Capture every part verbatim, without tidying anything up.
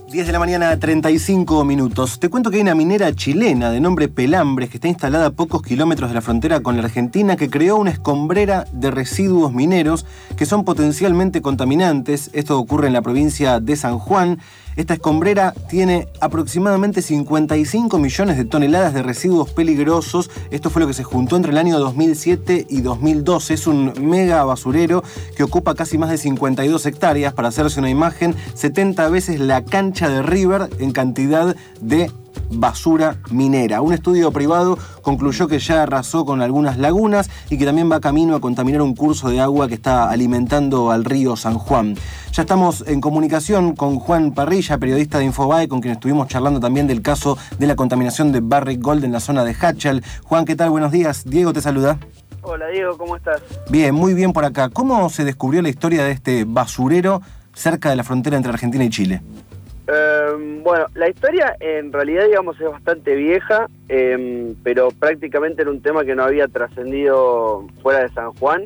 diez de la mañana, treinta y cinco minutos. Te cuento que hay una minera chilena de nombre Pelambres que está instalada a pocos kilómetros de la frontera con la Argentina que creó una escombrera de residuos mineros que son potencialmente contaminantes. Esto ocurre en la provincia de San Juan. Esta escombrera tiene aproximadamente cincuenta y cinco millones de toneladas de residuos peligrosos. Esto fue lo que se juntó entre el año dos mil siete y dos mil doce. Es un mega basurero que ocupa casi más de cincuenta y dos hectáreas. Para hacerse una imagen, setenta veces la cancha de River en cantidad de basura minera. Un estudio privado concluyó que ya arrasó con algunas lagunas y que también va camino a contaminar un curso de agua que está alimentando al río San Juan. Ya estamos en comunicación con Juan Parrilla, periodista de Infobae, con quien estuvimos charlando también del caso de la contaminación de Barrick Gold en la zona de Hachal. Juan, ¿qué tal? Buenos días. Diego te saluda. Hola Diego, ¿cómo estás? Bien, muy bien por acá. ¿Cómo se descubrió la historia de este basurero cerca de la frontera entre Argentina y Chile? Eh, bueno, la historia en realidad, digamos, es bastante vieja, eh, pero prácticamente era un tema que no había trascendido fuera de San Juan.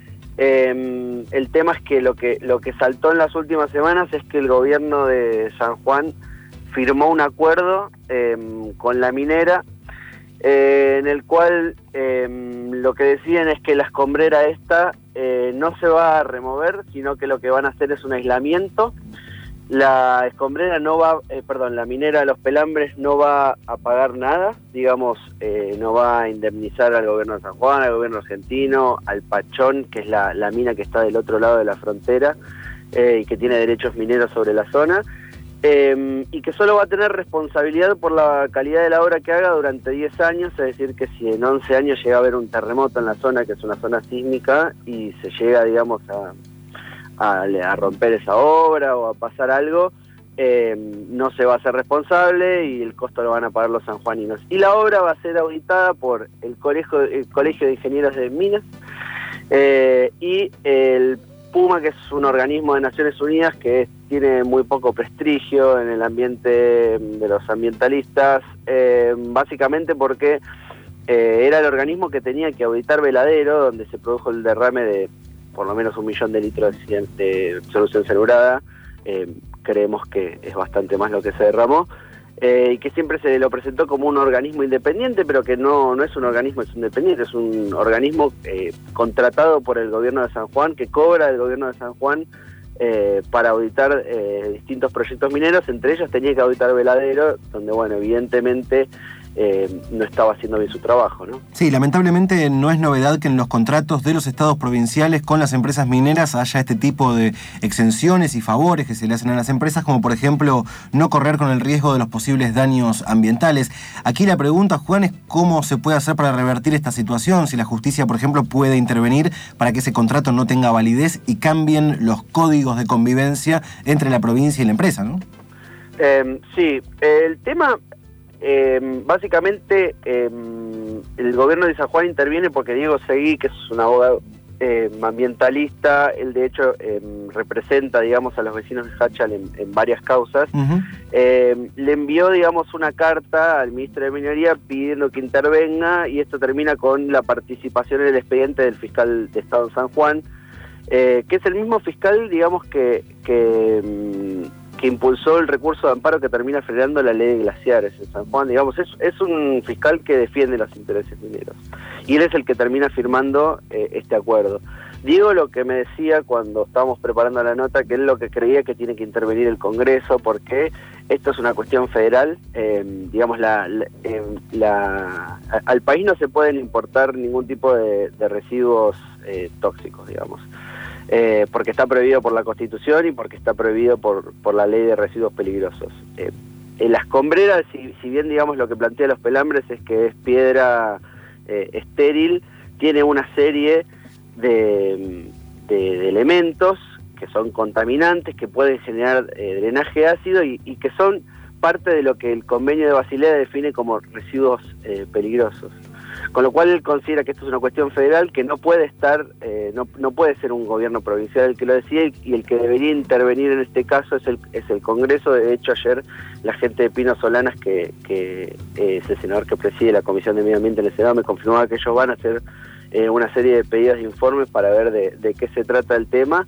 Eh, el tema es que lo que lo que saltó en las últimas semanas es que el gobierno de San Juan firmó un acuerdo eh, con la minera, eh, en el cual eh, lo que deciden es que la escombrera esta eh, no se va a remover, sino que lo que van a hacer es un aislamiento. La escombrera no va, eh, perdón, la minera de los Pelambres no va a pagar nada, digamos, eh, no va a indemnizar al gobierno de San Juan, al gobierno argentino, al Pachón, que es la, la mina que está del otro lado de la frontera eh, y que tiene derechos mineros sobre la zona, eh, y que solo va a tener responsabilidad por la calidad de la obra que haga durante diez años, es decir, que si en once años llega a haber un terremoto en la zona, que es una zona sísmica, y se llega, digamos, a... A, a romper esa obra o a pasar algo, eh, no se va a hacer responsable y el costo lo van a pagar los sanjuaninos. Y la obra va a ser auditada por el Colegio, el Colegio de Ingenieros de Minas eh, y el PUMA, que es un organismo de Naciones Unidas que es, tiene muy poco prestigio en el ambiente de los ambientalistas, eh, básicamente porque eh, era el organismo que tenía que auditar Veladero, donde se produjo el derrame de por lo menos un millón de litros de, de solución cianurada. Eh, creemos que es bastante más lo que se derramó, eh, y que siempre se lo presentó como un organismo independiente, pero que no, no es un organismo es independiente, es un organismo eh, contratado por el gobierno de San Juan, que cobra del gobierno de San Juan eh, para auditar eh, distintos proyectos mineros. Entre ellos tenía que auditar Veladero, donde, bueno, evidentemente Eh, no estaba haciendo bien su trabajo, ¿no? Sí, lamentablemente no es novedad que en los contratos de los estados provinciales con las empresas mineras haya este tipo de exenciones y favores que se le hacen a las empresas, como por ejemplo no correr con el riesgo de los posibles daños ambientales. Aquí la pregunta, Juan, es cómo se puede hacer para revertir esta situación, si la justicia, por ejemplo, puede intervenir para que ese contrato no tenga validez y cambien los códigos de convivencia entre la provincia y la empresa, ¿no? Eh, sí, el tema... Eh, básicamente eh, el gobierno de San Juan interviene porque Diego Seguí, que es un abogado eh, ambientalista, él de hecho eh, representa, digamos, a los vecinos de Hachal en, en varias causas, uh-huh. eh, le envió, digamos, una carta al ministro de Minería pidiendo que intervenga, y esto termina con la participación en el expediente del fiscal de Estado de San Juan, eh, que es el mismo fiscal, digamos, que... que que impulsó el recurso de amparo que termina frenando la ley de glaciares en San Juan. Digamos, es, es un fiscal que defiende los intereses mineros. Y él es el que termina firmando eh, este acuerdo. Diego lo que me decía cuando estábamos preparando la nota, que él lo que creía que tiene que intervenir el Congreso, porque esto es una cuestión federal. Eh, digamos, la, la, eh, la, al país no se pueden importar ningún tipo de, de residuos eh, tóxicos, digamos. Eh, porque está prohibido por la Constitución y porque está prohibido por, por la ley de residuos peligrosos. Eh, en la escombrera, si, si bien, digamos, lo que plantea los Pelambres es que es piedra eh, estéril, tiene una serie de, de, de elementos que son contaminantes, que pueden generar eh, drenaje ácido y, y que son parte de lo que el convenio de Basilea define como residuos eh, peligrosos. Con lo cual él considera que esto es una cuestión federal que no puede estar, eh, no, no puede ser un gobierno provincial el que lo decide, y el que debería intervenir en este caso es el, es el Congreso. De hecho, ayer la gente de Pino Solanas, que, que eh, es el senador que preside la Comisión de Medio Ambiente en el Senado, me confirmaba que ellos van a hacer eh, una serie de pedidos de informes para ver de, de qué se trata el tema,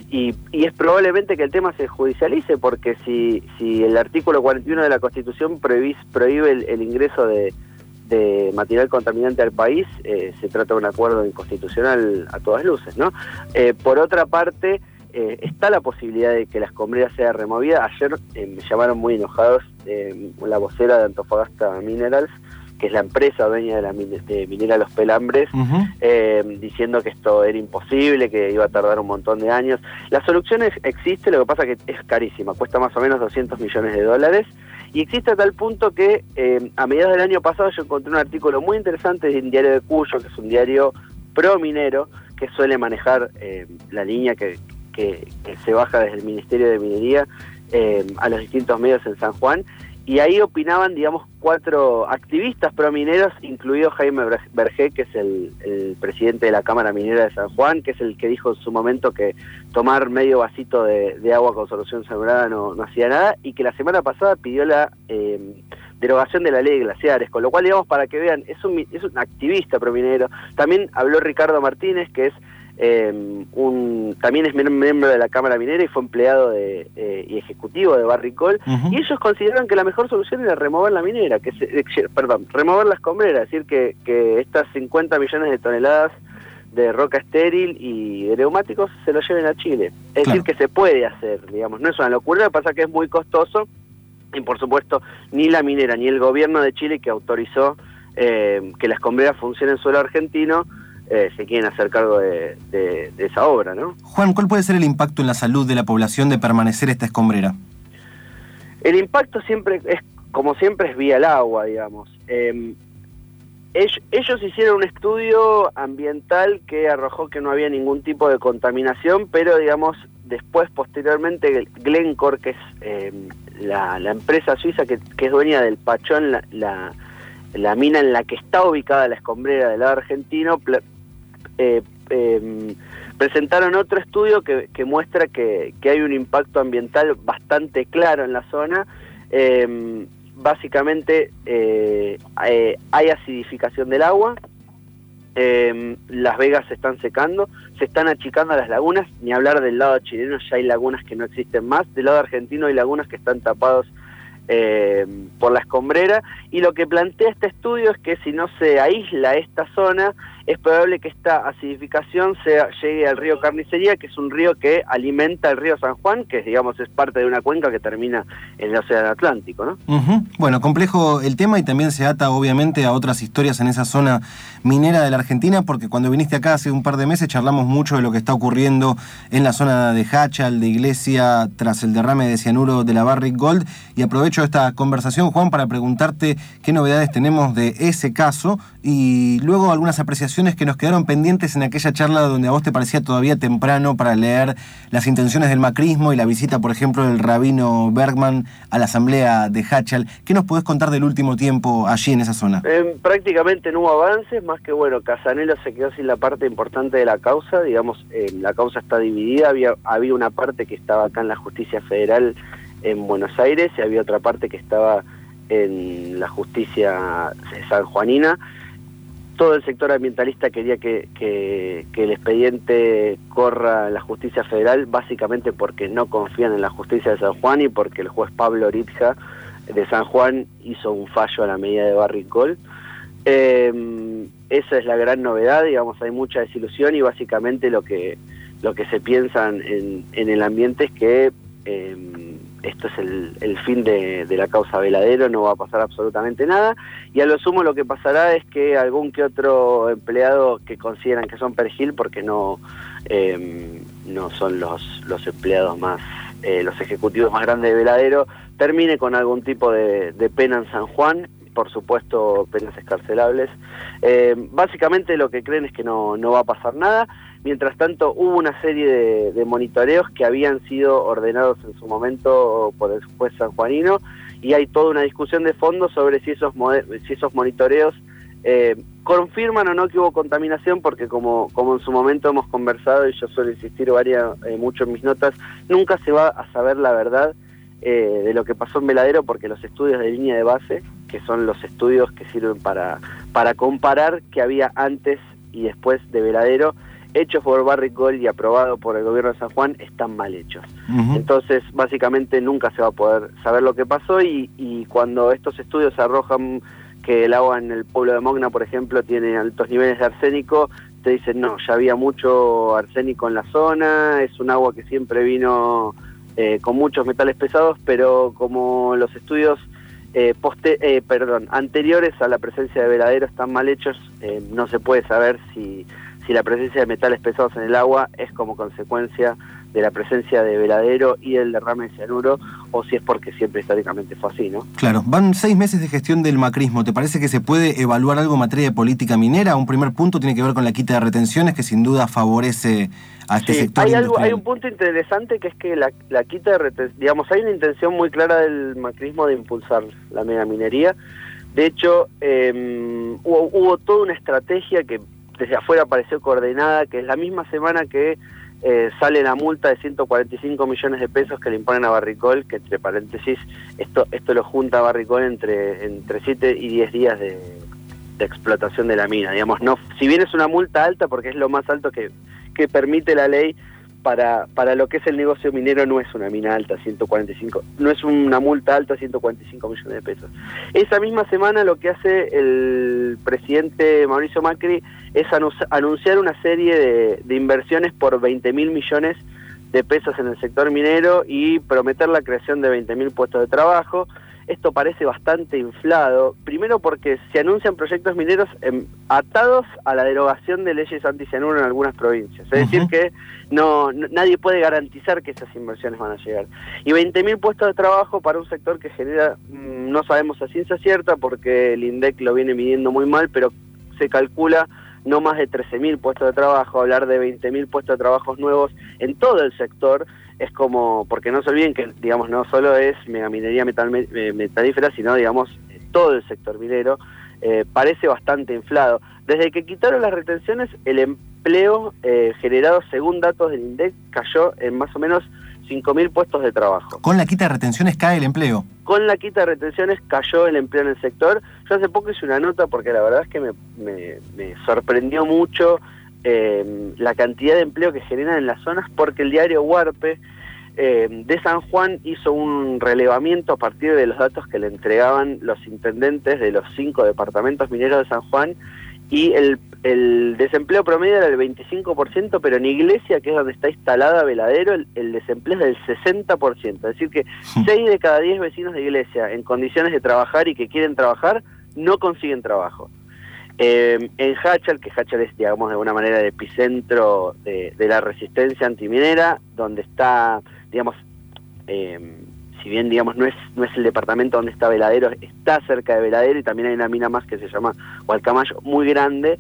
y, y es probablemente que el tema se judicialice, porque si, si el artículo cuarenta y uno de la Constitución prohíbe, prohíbe el, el ingreso de, de material contaminante al país, eh, se trata de un acuerdo inconstitucional a todas luces, ¿no? Eh, por otra parte, eh, está la posibilidad de que la escombrera sea removida. Ayer eh, me llamaron muy enojados eh, la vocera de Antofagasta Minerals, que es la empresa dueña de la min- de minera Los Pelambres, uh-huh. eh, diciendo que esto era imposible, que iba a tardar un montón de años. La solución es, existe, lo que pasa que es carísima, cuesta más o menos doscientos millones de dólares, y existe a tal punto que eh, a mediados del año pasado yo encontré un artículo muy interesante de un diario de Cuyo, que es un diario pro minero, que suele manejar eh, la línea que, que, que se baja desde el Ministerio de Minería eh, a los distintos medios en San Juan. Y ahí opinaban, digamos, cuatro activistas promineros, incluido Jaime Bergé, que es el, el presidente de la Cámara Minera de San Juan, que es el que dijo en su momento que tomar medio vasito de, de agua con solución saturada no, no hacía nada, y que la semana pasada pidió la eh, derogación de la ley de glaciares, con lo cual, digamos, para que vean, es un, es un activista prominero. También habló Ricardo Martínez, que es Eh, un, también es miembro de la Cámara Minera y fue empleado de, eh, y ejecutivo de Barrick Gold, uh-huh. y ellos consideraron que la mejor solución era remover la minera, que se, eh, perdón, remover la escombrera, es decir, que, que estas cincuenta millones de toneladas de roca estéril y de neumáticos se lo lleven a Chile. Es claro. decir, que se puede hacer, digamos, no es una locura, lo que pasa que es muy costoso, y por supuesto ni la minera ni el gobierno de Chile, que autorizó eh, que la escombrera funcione en suelo argentino, Eh, se quieren hacer cargo de, de, de esa obra, ¿no? Juan, ¿cuál puede ser el impacto en la salud de la población de permanecer esta escombrera? El impacto siempre es, como siempre, es vía el agua, digamos. Eh, ellos, ellos hicieron un estudio ambiental que arrojó que no había ningún tipo de contaminación, pero, digamos, después, posteriormente, Glencore, que es eh, la, la empresa suiza que, que es dueña del Pachón, la, la, la mina en la que está ubicada la escombrera del lado argentino, pl- Eh, eh, presentaron otro estudio que, que muestra que, que hay un impacto ambiental bastante claro en la zona. Eh, básicamente eh, eh, hay acidificación del agua, eh, las vegas se están secando, se están achicando las lagunas, ni hablar del lado chileno, ya hay lagunas que no existen más, del lado argentino hay lagunas que están tapados eh, por la escombrera, y lo que plantea este estudio es que si no se aísla esta zona, es probable que esta acidificación sea, llegue al río Carnicería, que es un río que alimenta el río San Juan, que digamos es parte de una cuenca que termina en el Océano Atlántico, ¿no? Uh-huh. Bueno, complejo el tema, y también se ata obviamente a otras historias en esa zona minera de la Argentina, porque cuando viniste acá hace un par de meses charlamos mucho de lo que está ocurriendo en la zona de Hachal, de Iglesia, tras el derrame de cianuro de la Barrick Gold, y aprovecho esta conversación, Juan, para preguntarte qué novedades tenemos de ese caso, y luego algunas apreciaciones que nos quedaron pendientes en aquella charla donde a vos te parecía todavía temprano para leer las intenciones del macrismo y la visita, por ejemplo, del rabino Bergman a la asamblea de Hachal. ¿Qué nos podés contar del último tiempo allí en esa zona? Eh, prácticamente no hubo avances, más que, bueno, Casanelo se quedó sin la parte importante de la causa, digamos, eh, la causa está dividida, había, había una parte que estaba acá en la Justicia Federal en Buenos Aires y había otra parte que estaba en la Justicia sanjuanina. Todo el sector ambientalista quería que, que, que el expediente corra en la Justicia Federal, básicamente porque no confían en la Justicia de San Juan y porque el juez Pablo Oritja de San Juan hizo un fallo a la medida de Barrick Gold. Eh, esa es la gran novedad, digamos, hay mucha desilusión y básicamente lo que lo que se piensa en, en el ambiente es que eh, esto es el, el fin de, de la causa Veladero, no va a pasar absolutamente nada, y a lo sumo lo que pasará es que algún que otro empleado que consideran que son perejil, porque no eh, no son los, los empleados más, eh, los ejecutivos más grandes de Veladero, termine con algún tipo de, de pena en San Juan, por supuesto penas escarcelables. Eh, básicamente lo que creen es que no, no va a pasar nada. Mientras tanto, hubo una serie de, de monitoreos que habían sido ordenados en su momento por el juez sanjuanino, y hay toda una discusión de fondo sobre si esos, si esos monitoreos eh, confirman o no que hubo contaminación, porque como, como en su momento hemos conversado, y yo suelo insistir varias, eh, mucho en mis notas, nunca se va a saber la verdad eh, de lo que pasó en Veladero, porque los estudios de línea de base, que son los estudios que sirven para, para comparar qué había antes y después de Veladero, hechos por Barrick Gold y aprobado por el gobierno de San Juan, están mal hechos. Uh-huh. Entonces, básicamente nunca se va a poder saber lo que pasó y, y cuando estos estudios arrojan que el agua en el pueblo de Mogna, por ejemplo, tiene altos niveles de arsénico, te dicen, no, ya había mucho arsénico en la zona, es un agua que siempre vino eh, con muchos metales pesados, pero como los estudios eh, poste eh, perdón, anteriores a la presencia de veladero están mal hechos, eh, no se puede saber si, si la presencia de metales pesados en el agua es como consecuencia de la presencia de veladero y del derrame de cianuro, o si es porque siempre históricamente fue así, ¿no? Claro, van seis meses de gestión del macrismo. ¿Te parece que se puede evaluar algo en materia de política minera? Un primer punto tiene que ver con la quita de retenciones, que sin duda favorece a este sí, sector hay industrial. algo, hay un punto interesante que es que la, la quita de retenciones, digamos, hay una intención muy clara del macrismo de impulsar la megaminería. De hecho, eh, hubo, hubo toda una estrategia que desde afuera pareció coordinada, que es la misma semana que Eh, sale la multa de ciento cuarenta y cinco millones de pesos que le imponen a Barrick Gold, que entre paréntesis, esto esto lo junta Barrick Gold entre, entre siete y diez días de, de explotación de la mina. Digamos, no, si bien es una multa alta, porque es lo más alto que, que permite la ley, para, para lo que es el negocio minero no es una mina alta, ciento cuarenta y cinco, no es una multa alta, ciento cuarenta y cinco millones de pesos. Esa misma semana lo que hace el presidente Mauricio Macri es anunciar una serie de, de inversiones por veinte mil millones de pesos en el sector minero y prometer la creación de veinte mil puestos de trabajo. Esto parece bastante inflado, primero porque se anuncian proyectos mineros eh, atados a la derogación de leyes anticianuro en algunas provincias. Es uh-huh. decir, que no, no nadie puede garantizar que esas inversiones van a llegar. Y veinte mil puestos de trabajo para un sector que genera, mmm, no sabemos a ciencia cierta porque el INDEC lo viene midiendo muy mal, pero se calcula no más de trece mil puestos de trabajo. Hablar de veinte mil puestos de trabajo nuevos en todo el sector es como, porque no se olviden que, digamos, no solo es megaminería metal, metalífera, sino, digamos, todo el sector minero, eh, parece bastante inflado. Desde que quitaron las retenciones, el empleo eh, generado, según datos del INDEC, cayó en más o menos cinco mil puestos de trabajo. ¿Con la quita de retenciones cae el empleo? Con la quita de retenciones cayó el empleo en el sector. Yo hace poco hice una nota porque la verdad es que me, me, me sorprendió mucho eh, la cantidad de empleo que generan en las zonas, porque el diario Huarpe eh, de San Juan hizo un relevamiento a partir de los datos que le entregaban los intendentes de los cinco departamentos mineros de San Juan, y el, el desempleo promedio era del veinticinco por ciento, pero en Iglesia, que es donde está instalada Veladero, el, el desempleo es del sesenta por ciento. Es decir que seis de cada diez vecinos de Iglesia en condiciones de trabajar y que quieren trabajar, no consiguen trabajo. Eh, en Hachal, que Hachal es, digamos, de alguna manera el epicentro de, de la resistencia antiminera, donde está, digamos, eh, si bien, digamos, no es no es el departamento donde está Veladero, está cerca de Veladero, y también hay una mina más que se llama Hualcamayo, muy grande.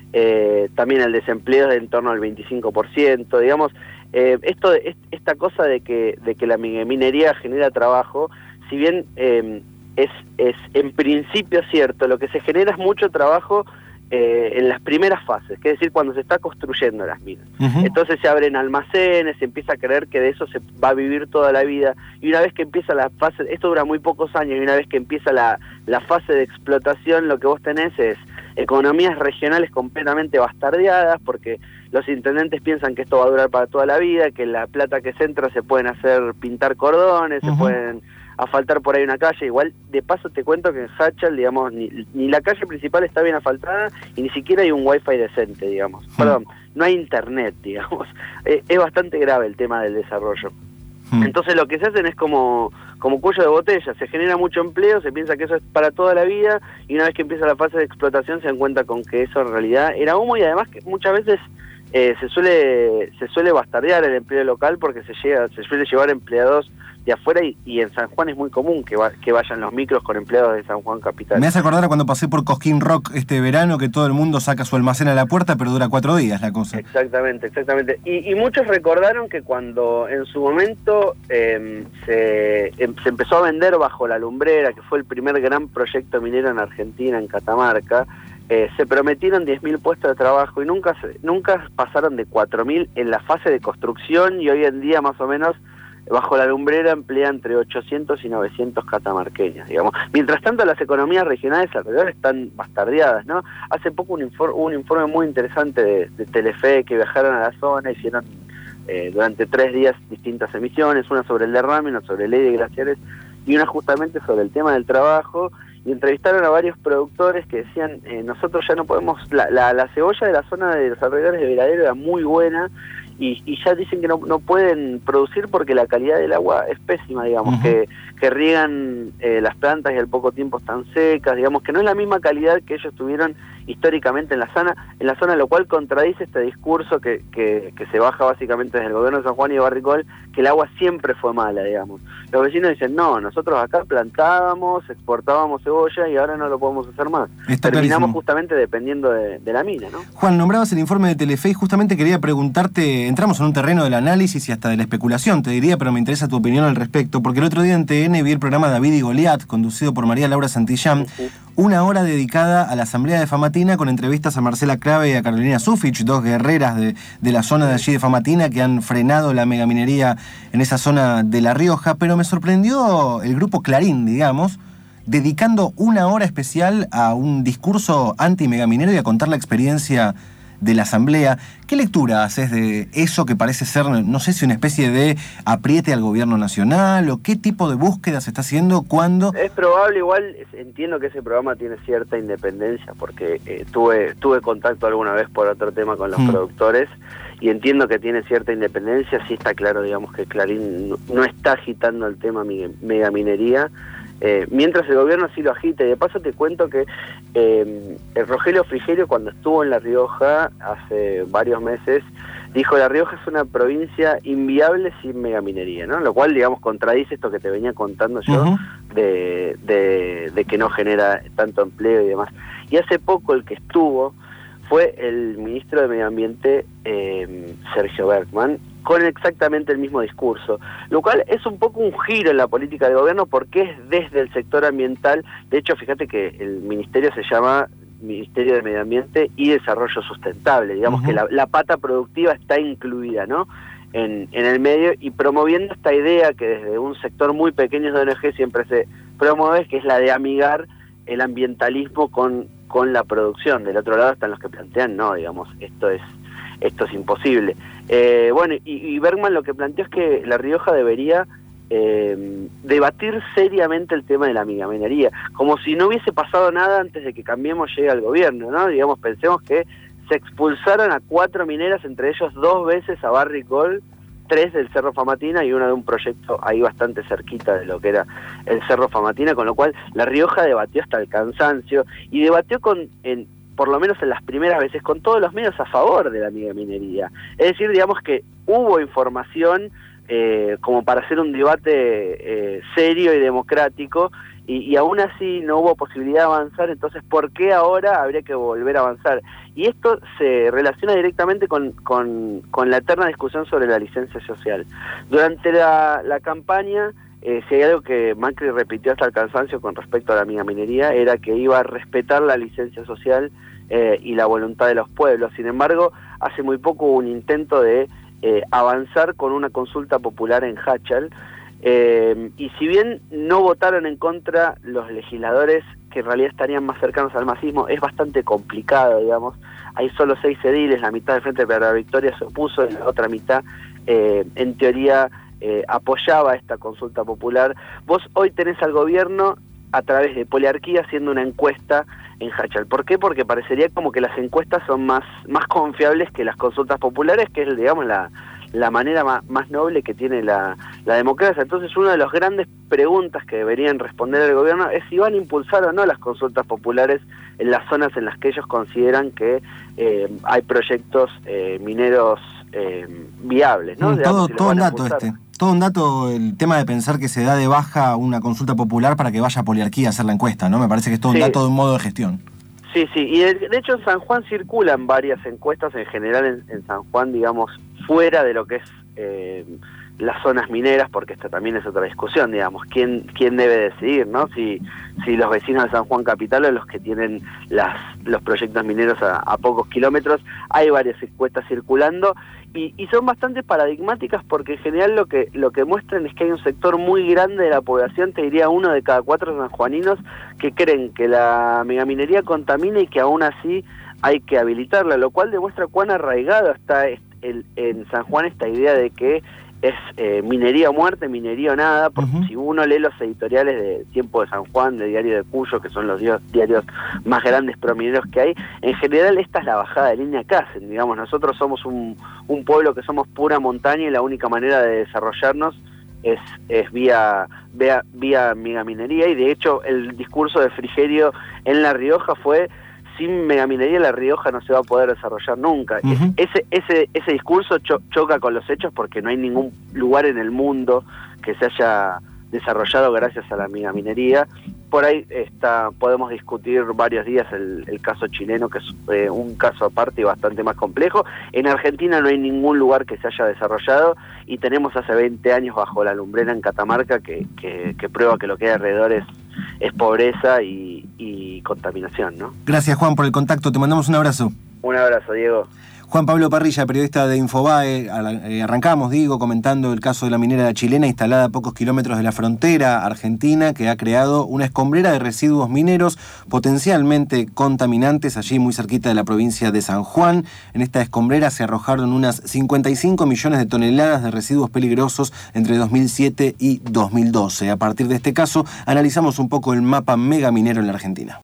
Eh, también el desempleo es de en torno al veinticinco por ciento, digamos. Eh, esto esta cosa de que de que la minería genera trabajo, si bien eh, es es en principio cierto, lo que se genera es mucho trabajo eh, en las primeras fases, que es decir, cuando se está construyendo las minas. Uh-huh. Entonces se abren almacenes, se empieza a creer que de eso se va a vivir toda la vida, y una vez que empieza la fase, esto dura muy pocos años, y una vez que empieza la, la fase de explotación, lo que vos tenés es economías regionales completamente bastardeadas, porque los intendentes piensan que esto va a durar para toda la vida, que la plata que se entra se pueden hacer pintar cordones, uh-huh. se pueden asfaltar por ahí una calle. Igual, de paso te cuento que en Hachal, digamos, ni, ni la calle principal está bien asfaltada y ni siquiera hay un wifi decente, digamos. Hmm. Perdón, no hay internet, digamos. Eh, es bastante grave el tema del desarrollo. Hmm. Entonces lo que se hacen es como, como cuello de botella, se genera mucho empleo, se piensa que eso es para toda la vida, y una vez que empieza la fase de explotación se dan cuenta con que eso en realidad era humo, y además que muchas veces eh, se suele se suele bastardear el empleo local, porque se llega se suele llevar empleados de afuera, y, y en San Juan es muy común que, va, que vayan los micros con empleados de San Juan capital. Me hace acordar a cuando pasé por Cosquín Rock este verano, que todo el mundo saca su almacén a la puerta, pero dura cuatro días la cosa. Exactamente, exactamente. Y, y muchos recordaron que cuando en su momento eh, se, eh, se empezó a vender bajo la lumbrera, que fue el primer gran proyecto minero en Argentina, en Catamarca, eh, se prometieron diez mil puestos de trabajo, y nunca, nunca pasaron de cuatro mil en la fase de construcción, y hoy en día más o menos bajo la lumbrera emplea entre ochocientos y novecientos catamarqueños, digamos. Mientras tanto, las economías regionales alrededor están bastardeadas, ¿no? Hace poco un informe, un informe muy interesante de, de Telefe, que viajaron a la zona, hicieron eh, durante tres días distintas emisiones, una sobre el derrame, una sobre ley de glaciares y una justamente sobre el tema del trabajo, y entrevistaron a varios productores que decían, eh, nosotros ya no podemos, la, la, la cebolla de la zona de los alrededores de Veradero era muy buena, y, y ya dicen que no, no pueden producir porque la calidad del agua es pésima, digamos, uh-huh. que, que riegan eh, las plantas y al poco tiempo están secas, digamos, que no es la misma calidad que ellos tuvieron históricamente en la zona, en la zona, lo cual contradice este discurso que, que, que se baja básicamente desde el gobierno de San Juan y de Barricol, que el agua siempre fue mala, digamos. Los vecinos dicen, no, nosotros acá plantábamos, exportábamos cebolla y ahora no lo podemos hacer más. Está Terminamos clarísimo. Justamente dependiendo de, de la mina, ¿no? Juan, nombrabas el informe de Telefe y justamente quería preguntarte, entramos en un terreno del análisis y hasta de la especulación, te diría, pero me interesa tu opinión al respecto, porque el otro día en T N vi el programa David y Goliat, conducido por María Laura Santillán, uh-huh. una hora dedicada a la Asamblea de Famatina con entrevistas a Marcela Clave y a Carolina Sufich, dos guerreras de, de la zona de allí de Famatina que han frenado la megaminería en esa zona de La Rioja, pero me sorprendió el grupo Clarín, digamos, dedicando una hora especial a un discurso anti-megaminero y a contar la experiencia de la Asamblea. ¿Qué lectura haces de eso que parece ser, no sé si una especie de apriete al gobierno nacional o qué tipo de búsqueda se está haciendo cuando...? Es probable, igual entiendo que ese programa tiene cierta independencia porque eh, tuve tuve contacto alguna vez por otro tema con los mm. productores y entiendo que tiene cierta independencia. Sí está claro, digamos, que Clarín no, no está agitando el tema megaminería, Eh, mientras el gobierno sí lo agita. Y de paso te cuento que eh, el Rogelio Frigerio, cuando estuvo en La Rioja hace varios meses, dijo: La Rioja es una provincia inviable sin megaminería, ¿no? Lo cual, digamos, contradice esto que te venía contando yo, uh-huh. de, de, de que no genera tanto empleo y demás. Y hace poco el que estuvo fue el ministro de Medio Ambiente, eh, Sergio Bergman, con exactamente el mismo discurso, lo cual es un poco un giro en la política del gobierno porque es desde el sector ambiental. De hecho, fíjate que el ministerio se llama Ministerio de Medio Ambiente y Desarrollo Sustentable, digamos uh-huh. que la, la pata productiva está incluida, ¿no?, en, en el medio, y promoviendo esta idea que desde un sector muy pequeño de O N G siempre se promueve, que es la de amigar el ambientalismo con, con la producción. Del otro lado están los que plantean, no, digamos, esto es esto es imposible. Eh, bueno, y, y Bergman lo que planteó es que La Rioja debería eh, debatir seriamente el tema de la megaminería, como si no hubiese pasado nada antes de que Cambiemos llegue al gobierno, ¿no? Digamos, pensemos que se expulsaron a cuatro mineras, entre ellos dos veces a Barricol, tres del Cerro Famatina y una de un proyecto ahí bastante cerquita de lo que era el Cerro Famatina, con lo cual La Rioja debatió hasta el cansancio, y debatió con... En, por lo menos en las primeras veces, con todos los medios a favor de la megaminería. Es decir, digamos que hubo información eh, como para hacer un debate eh, serio y democrático, y, y aún así no hubo posibilidad de avanzar. Entonces, ¿por qué ahora habría que volver a avanzar? Y esto se relaciona directamente con, con, con la eterna discusión sobre la licencia social. Durante la, la campaña, Eh, si hay algo que Macri repitió hasta el cansancio con respecto a la megaminería, era que iba a respetar la licencia social eh, y la voluntad de los pueblos. Sin embargo, hace muy poco hubo un intento de eh, avanzar con una consulta popular en Hachal, eh, y si bien no votaron en contra los legisladores que en realidad estarían más cercanos al masismo, es bastante complicado, digamos. Hay solo seis ediles, la mitad del Frente para la Victoria se opuso y la otra mitad, eh, en teoría, Eh, apoyaba esta consulta popular. Vos hoy tenés al gobierno a través de Poliarquía haciendo una encuesta en Hachal. ¿Por qué? Porque parecería como que las encuestas son más, más confiables que las consultas populares, que es, digamos, la, la manera más, más noble que tiene la, la democracia. Entonces, una de las grandes preguntas que deberían responder el gobierno es si van a impulsar o no las consultas populares en las zonas en las que ellos consideran que eh, hay proyectos eh, mineros eh, viables, ¿no? Mm, Digamos, todo si todo un dato este. Todo un dato, el tema de pensar que se da de baja una consulta popular para que vaya a Poliarquía a hacer la encuesta, ¿no? Me parece que es todo sí. un dato de un modo de gestión. Sí, sí, y de, de hecho en San Juan circulan varias encuestas, en general en, en San Juan, digamos, fuera de lo que es eh, las zonas mineras, porque esta también es otra discusión, digamos, quién quién debe decidir, ¿no? Si si los vecinos de San Juan Capital o los que tienen las los proyectos mineros a, a pocos kilómetros. Hay varias encuestas circulando, Y, y son bastante paradigmáticas porque en general lo que lo que muestran es que hay un sector muy grande de la población, te diría uno de cada cuatro sanjuaninos, que creen que la megaminería contamina y que aún así hay que habilitarla, lo cual demuestra cuán arraigado está el, en San Juan esta idea de que es eh, minería o muerte, minería o nada, porque uh-huh. si uno lee los editoriales de Tiempo de San Juan, de Diario de Cuyo, que son los diarios más grandes promineros que hay, en general esta es la bajada de línea que hacen, digamos, nosotros somos un, un pueblo que somos pura montaña y la única manera de desarrollarnos es, es vía, vía, vía megaminería, y de hecho el discurso de Frigerio en La Rioja fue: sin megaminería La Rioja no se va a poder desarrollar nunca. Uh-huh. Ese ese ese discurso cho choca con los hechos porque no hay ningún lugar en el mundo que se haya desarrollado gracias a la megaminería. Por ahí está, podemos discutir varios días el, el caso chileno, que es eh, un caso aparte y bastante más complejo. En Argentina no hay ningún lugar que se haya desarrollado y tenemos hace veinte años bajo la lumbrera en Catamarca que, que, que prueba que lo que hay alrededor es, es pobreza y, y contaminación, ¿no? Gracias, Juan, por el contacto. Te mandamos un abrazo. Un abrazo, Diego. Juan Pablo Parrilla, periodista de Infobae. Arrancamos, digo, comentando el caso de la minera chilena instalada a pocos kilómetros de la frontera argentina, que ha creado una escombrera de residuos mineros potencialmente contaminantes allí muy cerquita de la provincia de San Juan. En esta escombrera se arrojaron unas cincuenta y cinco millones de toneladas de residuos peligrosos entre dos mil siete y dos mil doce. A partir de este caso, analizamos un poco el mapa megaminero en la Argentina.